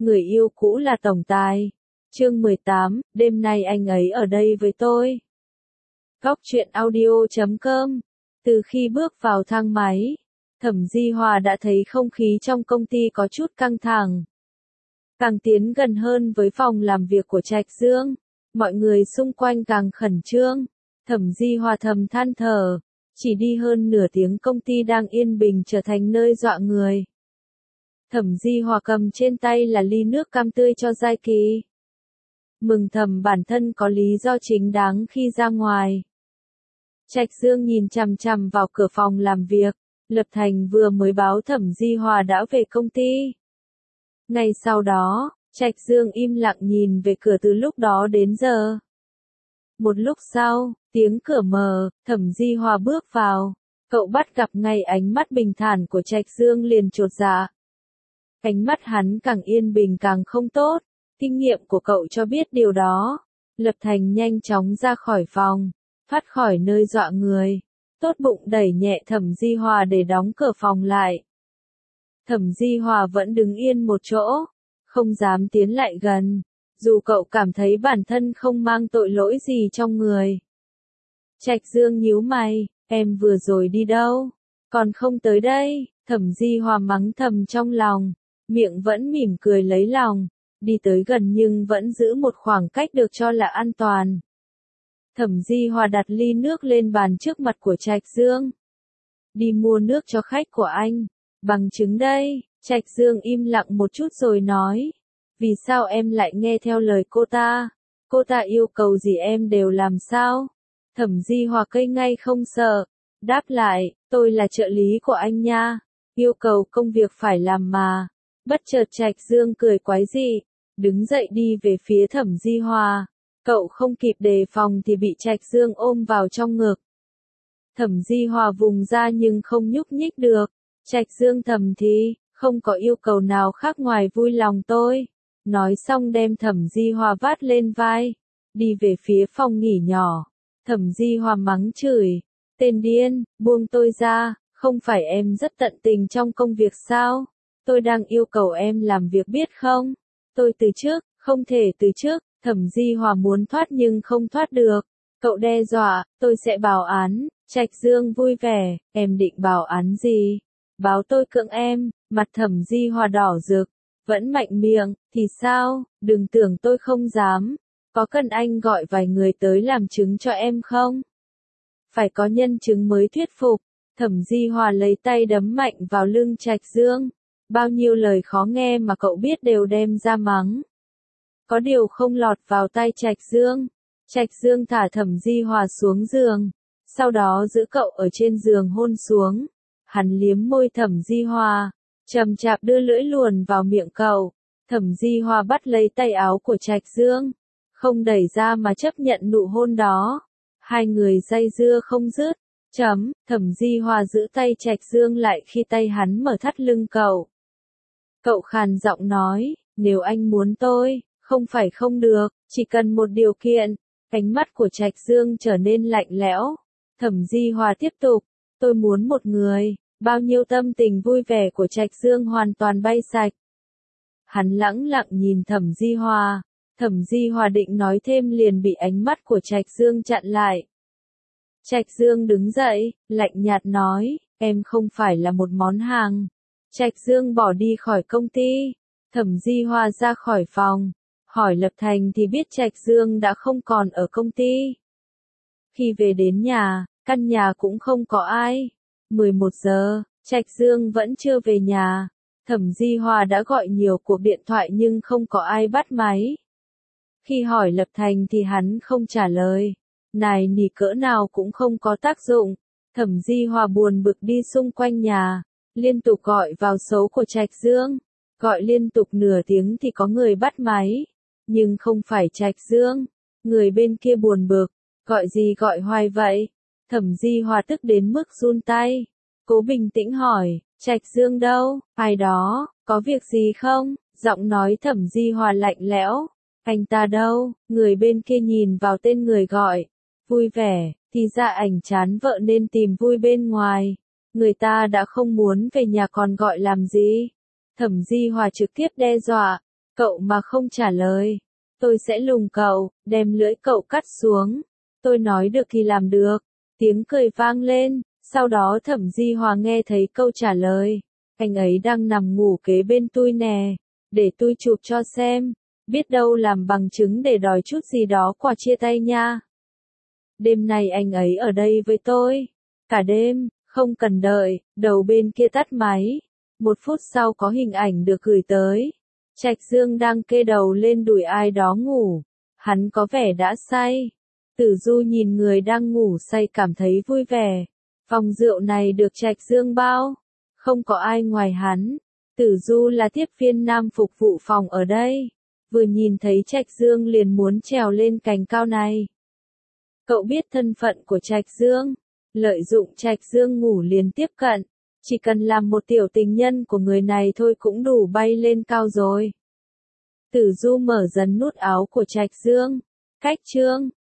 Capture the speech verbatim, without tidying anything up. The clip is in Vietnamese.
người yêu cũ là tổng tài. Chương mười tám, đêm nay anh ấy ở đây với tôi. Góc truyện audio chấm com. Từ khi bước vào thang máy, Thẩm Di Hòa đã thấy không khí trong công ty có chút căng thẳng. Càng tiến gần hơn với phòng làm việc của Trạch Dương, mọi người xung quanh càng khẩn trương. Thẩm Di Hòa thầm than thở, chỉ đi hơn nửa tiếng công ty đang yên bình trở thành nơi dọa người. Thẩm Di Hòa cầm trên tay là ly nước cam tươi cho Giai Kỳ. Mừng thầm bản thân có lý do chính đáng khi ra ngoài. Trạch Dương nhìn chằm chằm vào cửa phòng làm việc, Lập Thành vừa mới báo Thẩm Di Hòa đã về công ty. Ngay sau đó, Trạch Dương im lặng nhìn về cửa từ lúc đó đến giờ. Một lúc sau, tiếng cửa mở, Thẩm Di Hòa bước vào. Cậu bắt gặp ngay ánh mắt bình thản của Trạch Dương liền chột dạ. Ánh mắt hắn càng yên bình càng không tốt, kinh nghiệm của cậu cho biết điều đó. Lập Thành nhanh chóng ra khỏi phòng, thoát khỏi nơi dọa người, tốt bụng đẩy nhẹ Thẩm Di Hòa để đóng cửa phòng lại. Thẩm Di Hòa vẫn đứng yên một chỗ, không dám tiến lại gần, dù cậu cảm thấy bản thân không mang tội lỗi gì trong người. Trạch Dương nhíu mày, em vừa rồi đi đâu? Còn không tới đây, Thẩm Di Hòa mắng thầm trong lòng, miệng vẫn mỉm cười lấy lòng, đi tới gần nhưng vẫn giữ một khoảng cách được cho là an toàn. Thẩm Di Hòa đặt ly nước lên bàn trước mặt của Trạch Dương. Đi mua nước cho khách của anh, bằng chứng đây. Trạch Dương im lặng một chút rồi nói, vì sao em lại nghe theo lời cô ta? Cô ta yêu cầu gì em đều làm sao? Thẩm Di Hòa cây ngay không sợ, đáp lại, tôi là trợ lý của anh nha, yêu cầu công việc phải làm mà. Bất chợt Trạch Dương cười quái dị, đứng dậy đi về phía Thẩm Di Hòa. Cậu không kịp đề phòng thì bị Trạch Dương ôm vào trong ngực. Thẩm Di Hòa vùng ra nhưng không nhúc nhích được. Trạch Dương thầm thì, không có yêu cầu nào khác ngoài vui lòng tôi. Nói xong đem Thẩm Di Hòa vác lên vai, đi về phía phòng nghỉ nhỏ. Thẩm Di Hòa mắng chửi, tên điên, buông tôi ra, không phải em rất tận tình trong công việc sao? Tôi đang yêu cầu em làm việc biết không? Tôi từ chức, không thể từ chức. Thẩm Di Hòa muốn thoát nhưng không thoát được. Cậu đe dọa, tôi sẽ báo án. Trạch Dương vui vẻ, em định báo án gì? Báo tôi cưỡng em. Mặt Thẩm Di Hòa đỏ rực, vẫn mạnh miệng, thì sao? Đừng tưởng tôi không dám. Có cần anh gọi vài người tới làm chứng cho em không? Phải có nhân chứng mới thuyết phục. Thẩm Di Hòa lấy tay đấm mạnh vào lưng Trạch Dương. Bao nhiêu lời khó nghe mà cậu biết đều đem ra mắng. Có điều không lọt vào tai Trạch Dương. Trạch Dương thả Thẩm Di Hòa xuống giường, sau đó giữ cậu ở trên giường hôn xuống. Hắn liếm môi Thẩm Di Hòa, chậm chạp đưa lưỡi luồn vào miệng cậu. Thẩm Di Hòa bắt lấy tay áo của Trạch Dương, không đẩy ra mà chấp nhận nụ hôn đó. Hai người dây dưa không dứt. Chấm, Thẩm Di Hòa giữ tay Trạch Dương lại khi tay hắn mở thắt lưng cậu. Cậu khàn giọng nói, nếu anh muốn tôi, không phải không được, chỉ cần một điều kiện. Ánh mắt của Trạch Dương trở nên lạnh lẽo. Thẩm Di Hòa tiếp tục, tôi muốn một người. Bao nhiêu tâm tình vui vẻ của Trạch Dương hoàn toàn bay sạch. Hắn lẳng lặng nhìn Thẩm Di Hòa. Thẩm Di Hòa định nói thêm liền bị ánh mắt của Trạch Dương chặn lại. Trạch Dương đứng dậy, lạnh nhạt nói, em không phải là một món hàng. Trạch Dương bỏ đi khỏi công ty. Thẩm Di Hòa ra khỏi phòng, hỏi Lập Thành thì biết Trạch Dương đã không còn ở công ty. Khi về đến nhà, căn nhà cũng không có ai. mười một giờ, Trạch Dương vẫn chưa về nhà. Thẩm Di Hòa đã gọi nhiều cuộc điện thoại nhưng không có ai bắt máy. Khi hỏi Lập Thành thì hắn không trả lời. Nài nỉ cỡ nào cũng không có tác dụng. Thẩm Di Hòa buồn bực đi xung quanh nhà, liên tục gọi vào số của Trạch Dương. Gọi liên tục nửa tiếng thì có người bắt máy. Nhưng không phải Trạch Dương. Người bên kia buồn bực, gọi gì gọi hoài vậy? Thẩm Di Hòa tức đến mức run tay. Cố bình tĩnh hỏi, Trạch Dương đâu? Ai đó, có việc gì không? Giọng nói Thẩm Di Hòa lạnh lẽo. Anh ta đâu? Người bên kia nhìn vào tên người gọi. Vui vẻ, thì ra ảnh chán vợ nên tìm vui bên ngoài. Người ta đã không muốn về nhà còn gọi làm gì? Thẩm Di Hòa trực tiếp đe dọa. Cậu mà không trả lời, tôi sẽ lùng cậu, đem lưỡi cậu cắt xuống. Tôi nói được thì làm được. Tiếng cười vang lên, sau đó Thẩm Di Hòa nghe thấy câu trả lời. Anh ấy đang nằm ngủ kế bên tôi nè, để tôi chụp cho xem, biết đâu làm bằng chứng để đòi chút gì đó quà chia tay nha. Đêm nay anh ấy ở đây với tôi, cả đêm, không cần đợi, đầu bên kia tắt máy. Một phút sau có hình ảnh được gửi tới. Trạch Dương đang kê đầu lên đùi ai đó ngủ, hắn có vẻ đã say. Tử Du nhìn người đang ngủ say cảm thấy vui vẻ. Phòng rượu này được Trạch Dương bao, không có ai ngoài hắn. Tử Du là tiếp viên nam phục vụ phòng ở đây, vừa nhìn thấy Trạch Dương liền muốn trèo lên cành cao này. Cậu biết thân phận của Trạch Dương, lợi dụng Trạch Dương ngủ liền tiếp cận, chỉ cần làm một tiểu tình nhân của người này thôi cũng đủ bay lên cao rồi. Tử Du mở dần nút áo của Trạch Dương, cách chương